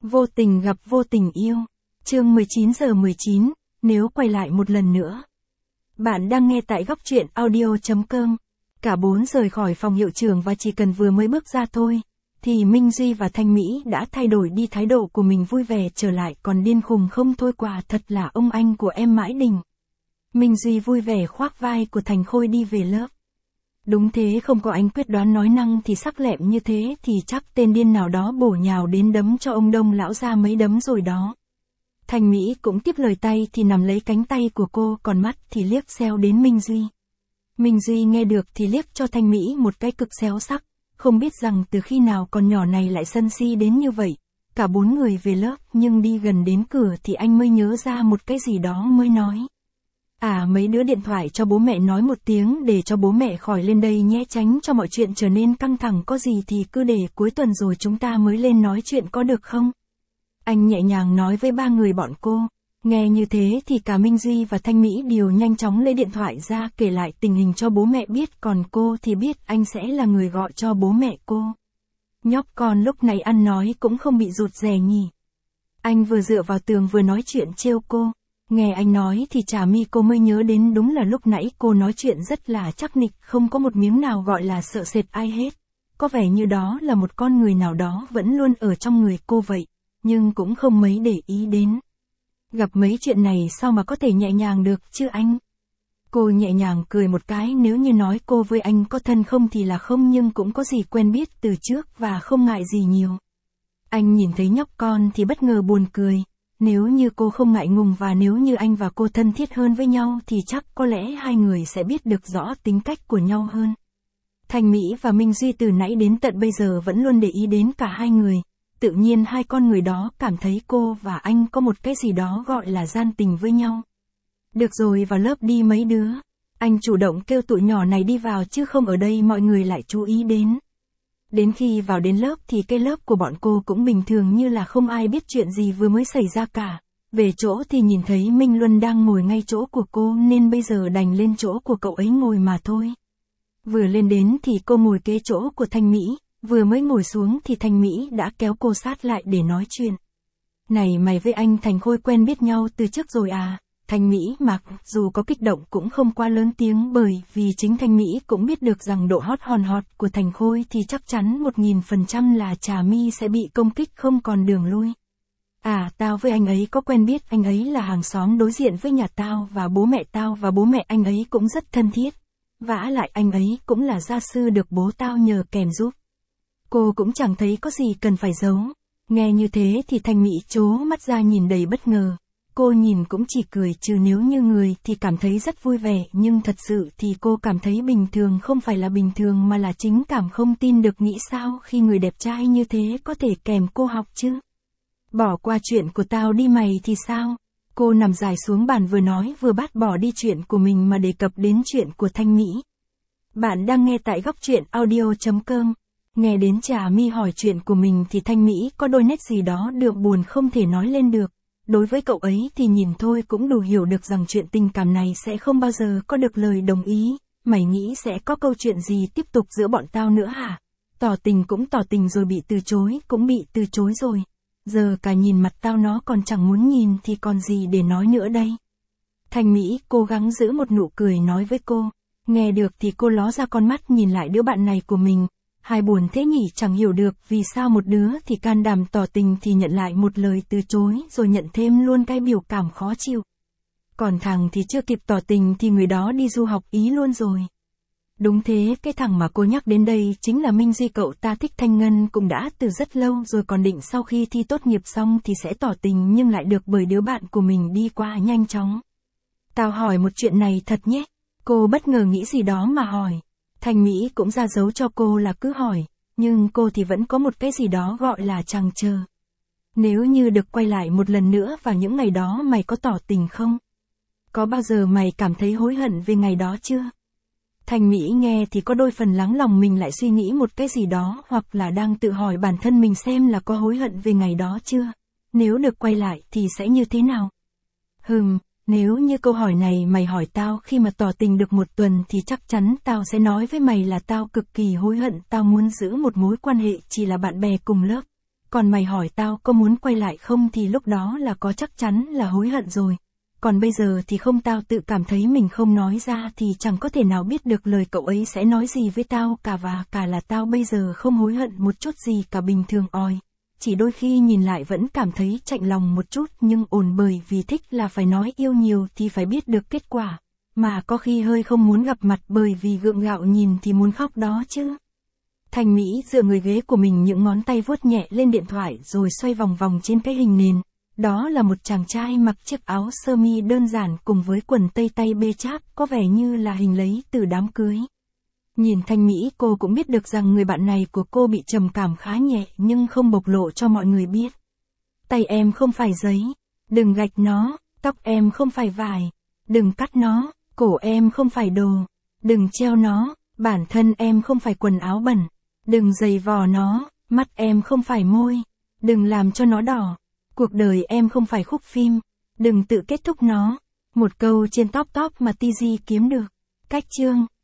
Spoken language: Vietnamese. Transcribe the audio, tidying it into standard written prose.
Vô tình gặp vô tình yêu. Chương 19:19, nếu quay lại một lần nữa. Bạn đang nghe tại góc truyện audio.com. Cả bốn rời khỏi phòng hiệu trưởng và chỉ cần vừa mới bước ra thôi, thì Minh Duy và Thanh Mỹ đã thay đổi đi thái độ của mình, vui vẻ trở lại, còn điên khùng không thôi, quả thật là ông anh của em Mãi Đình. Minh Duy vui vẻ khoác vai của Thành Khôi đi về lớp. Đúng thế, không có anh quyết đoán nói năng thì sắc lẹm như thế thì chắc tên điên nào đó bổ nhào đến đấm cho ông Đông lão ra mấy đấm rồi đó. Thanh Mỹ cũng tiếp lời, tay thì nằm lấy cánh tay của cô, còn mắt thì liếc xéo đến Minh Duy. Minh Duy nghe được thì liếc cho Thanh Mỹ một cái cực xéo sắc, không biết rằng từ khi nào con nhỏ này lại sân si đến như vậy. Cả bốn người về lớp, nhưng đi gần đến cửa thì anh mới nhớ ra một cái gì đó mới nói. Mấy đứa điện thoại cho bố mẹ nói một tiếng để cho bố mẹ khỏi lên đây nhé, tránh cho mọi chuyện trở nên căng thẳng, có gì thì cứ để cuối tuần rồi chúng ta mới lên nói chuyện có được không? Anh nhẹ nhàng nói với ba người bọn cô. Nghe như thế thì cả Minh Duy và Thanh Mỹ đều nhanh chóng lấy điện thoại ra kể lại tình hình cho bố mẹ biết, còn cô thì biết anh sẽ là người gọi cho bố mẹ cô. Nhóc con lúc này ăn nói cũng không bị rụt rè nhỉ. Anh vừa dựa vào tường vừa nói chuyện trêu cô. Nghe anh nói thì chả mi cô mới nhớ đến, đúng là lúc nãy cô nói chuyện rất là chắc nịch, không có một miếng nào gọi là sợ sệt ai hết. Có vẻ như đó là một con người nào đó vẫn luôn ở trong người cô vậy, nhưng cũng không mấy để ý đến. Gặp mấy chuyện này sao mà có thể nhẹ nhàng được chứ anh? Cô nhẹ nhàng cười một cái, nếu như nói cô với anh có thân không thì là không, nhưng cũng có gì quen biết từ trước và không ngại gì nhiều. Anh nhìn thấy nhóc con thì bất ngờ buồn cười. Nếu như cô không ngại ngùng và nếu như anh và cô thân thiết hơn với nhau thì chắc có lẽ hai người sẽ biết được rõ tính cách của nhau hơn. Thanh Mỹ và Minh Duy từ nãy đến tận bây giờ vẫn luôn để ý đến cả hai người. Tự nhiên hai con người đó cảm thấy cô và anh có một cái gì đó gọi là gian tình với nhau. Được rồi, vào lớp đi mấy đứa. Anh chủ động kêu tụi nhỏ này đi vào, chứ không ở đây mọi người lại chú ý đến. Đến khi vào đến lớp thì cái lớp của bọn cô cũng bình thường như là không ai biết chuyện gì vừa mới xảy ra cả. Về chỗ thì nhìn thấy Minh Luân đang ngồi ngay chỗ của cô nên bây giờ đành lên chỗ của cậu ấy ngồi mà thôi. Vừa lên đến thì cô ngồi kế chỗ của Thanh Mỹ, vừa mới ngồi xuống thì Thanh Mỹ đã kéo cô sát lại để nói chuyện. Này, mày với anh Thành Khôi quen biết nhau từ trước rồi à? Thanh Mỹ mặc dù có kích động cũng không quá lớn tiếng, bởi vì chính Thanh Mỹ cũng biết được rằng độ hot hòn hot của Thành Khôi thì chắc chắn 1000% là Trà My sẽ bị công kích không còn đường lui. Tao với anh ấy có quen biết, anh ấy là hàng xóm đối diện với nhà tao và bố mẹ anh ấy cũng rất thân thiết. Vả lại anh ấy cũng là gia sư được bố tao nhờ kèm giúp. Cô cũng chẳng thấy có gì cần phải giấu. Nghe như thế thì Thanh Mỹ trố mắt ra nhìn đầy bất ngờ. Cô nhìn cũng chỉ cười, chứ nếu như người thì cảm thấy rất vui vẻ, nhưng thật sự thì cô cảm thấy bình thường, không phải là bình thường mà là chính cảm, không tin được, nghĩ sao khi người đẹp trai như thế có thể kèm cô học chứ. Bỏ qua chuyện của tao đi mày thì sao? Cô nằm dài xuống bàn vừa nói vừa bát bỏ đi chuyện của mình mà đề cập đến chuyện của Thanh Mỹ. Bạn đang nghe tại góc truyện audio.com. Nghe đến Trà My hỏi chuyện của mình thì Thanh Mỹ có đôi nét gì đó được buồn không thể nói lên được. Đối với cậu ấy thì nhìn thôi cũng đủ hiểu được rằng chuyện tình cảm này sẽ không bao giờ có được lời đồng ý. Mày nghĩ sẽ có câu chuyện gì tiếp tục giữa bọn tao nữa hả? Tỏ tình cũng tỏ tình rồi, bị từ chối cũng bị từ chối rồi. Giờ cả nhìn mặt tao nó còn chẳng muốn nhìn thì còn gì để nói nữa đây. Thanh Mỹ cố gắng giữ một nụ cười nói với cô. Nghe được thì cô ló ra con mắt nhìn lại đứa bạn này của mình. Hai buồn thế nhỉ, chẳng hiểu được vì sao một đứa thì can đảm tỏ tình thì nhận lại một lời từ chối, rồi nhận thêm luôn cái biểu cảm khó chịu. Còn thằng thì chưa kịp tỏ tình thì người đó đi du học Ý luôn rồi. Đúng thế, cái thằng mà cô nhắc đến đây chính là Minh Duy, cậu ta thích Thanh Ngân cũng đã từ rất lâu rồi, còn định sau khi thi tốt nghiệp xong thì sẽ tỏ tình, nhưng lại được bởi đứa bạn của mình đi qua nhanh chóng. Tao hỏi một chuyện này thật nhé. Cô bất ngờ nghĩ gì đó mà hỏi. Thanh Mỹ cũng ra dấu cho cô là cứ hỏi, nhưng cô thì vẫn có một cái gì đó gọi là trăn trở. Nếu như được quay lại một lần nữa vào những ngày đó, mày có tỏ tình không? Có bao giờ mày cảm thấy hối hận về ngày đó chưa? Thanh Mỹ nghe thì có đôi phần lắng lòng mình lại suy nghĩ một cái gì đó, hoặc là đang tự hỏi bản thân mình xem là có hối hận về ngày đó chưa? Nếu được quay lại thì sẽ như thế nào? Nếu như câu hỏi này mày hỏi tao khi mà tỏ tình được một tuần thì chắc chắn tao sẽ nói với mày là tao cực kỳ hối hận, tao muốn giữ một mối quan hệ chỉ là bạn bè cùng lớp. Còn mày hỏi tao có muốn quay lại không thì lúc đó là có chắc chắn là hối hận rồi. Còn bây giờ thì không, tao tự cảm thấy mình không nói ra thì chẳng có thể nào biết được lời cậu ấy sẽ nói gì với tao cả, và cả là tao bây giờ không hối hận một chút gì cả, bình thường oi. Chỉ đôi khi nhìn lại vẫn cảm thấy chạnh lòng một chút, nhưng ổn, bởi vì thích là phải nói, yêu nhiều thì phải biết được kết quả. Mà có khi hơi không muốn gặp mặt bởi vì gượng gạo nhìn thì muốn khóc đó chứ. Thành Mỹ dựa người ghế của mình, những ngón tay vuốt nhẹ lên điện thoại rồi xoay vòng vòng trên cái hình nền. Đó là một chàng trai mặc chiếc áo sơ mi đơn giản cùng với quần tây tay bê cháp, có vẻ như là hình lấy từ đám cưới. Nhìn Thành Mỹ, cô cũng biết được rằng người bạn này của cô bị trầm cảm khá nhẹ nhưng không bộc lộ cho mọi người biết. Tay em không phải giấy, đừng gạch nó, tóc em không phải vải, đừng cắt nó, cổ em không phải đồ, đừng treo nó, bản thân em không phải quần áo bẩn, đừng giày vò nó, mắt em không phải môi, đừng làm cho nó đỏ, cuộc đời em không phải khúc phim, đừng tự kết thúc nó. Một câu trên top top mà TG kiếm được. Cách chương